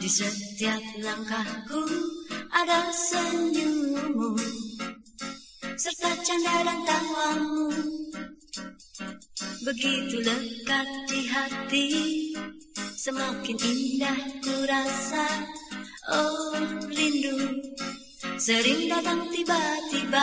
Di setiap langkahku ada senyummu, serta canda dan tawamu. Begitu lekat di hati, semakin indah ku rasa. Oh rindu, sering datang tiba-tiba.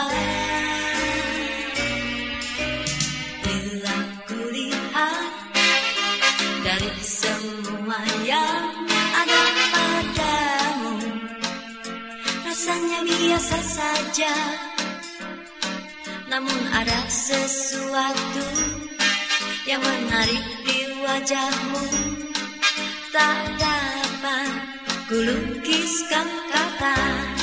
Bila ku lihat dari semua yang ada padamu, rasanya biasa saja. Namun ada sesuatu yang menarik di wajahmu. Tak dapat ku lukiskan kata.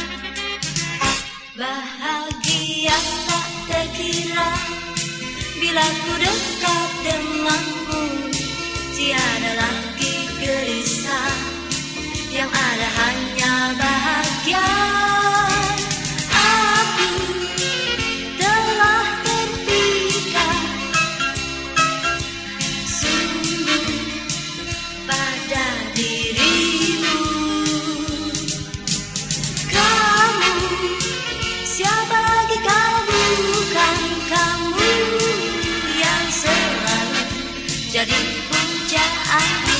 Bahagia tak terkira bila ku dekat denganmu. Tiada lagi gelisah, yang ada hanya bahagia. Aku telah terpikat sungguh pada dirimu. Kamu siapa lagi kalau bukan kamu yang selalu jadi pujaanku.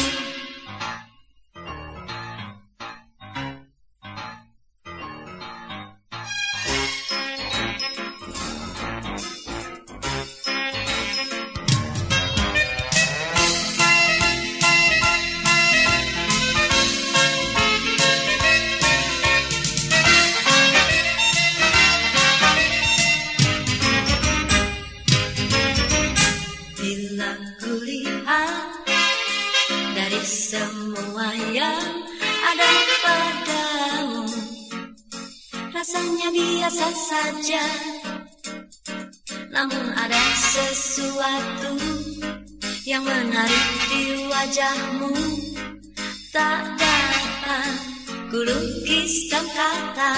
Bila ku lihat dari semua yang ada padamu, rasanya biasa saja. Namun ada sesuatu yang menarik di wajahmu. Tak dapat ku lukiskan kata.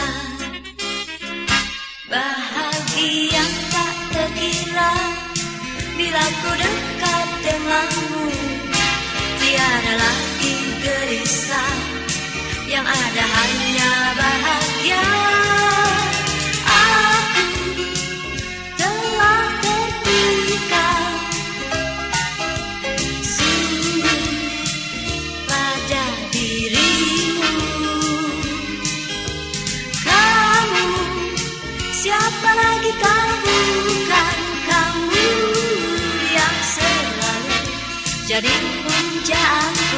Bahagia tak terkira bila ku dekat denganmu. Tiada lagi gelisah, yang ada hanya bahagia. Aku telah terpikat sungguh pada dirimu. Kamu siapa lagi kalau bukan kamu yang selalu jadi pujaanku.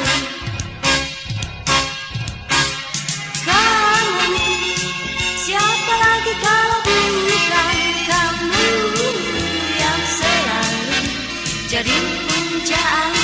Kamu siapa lagi kalau bukan kamu yang selalu jadi pujaanku.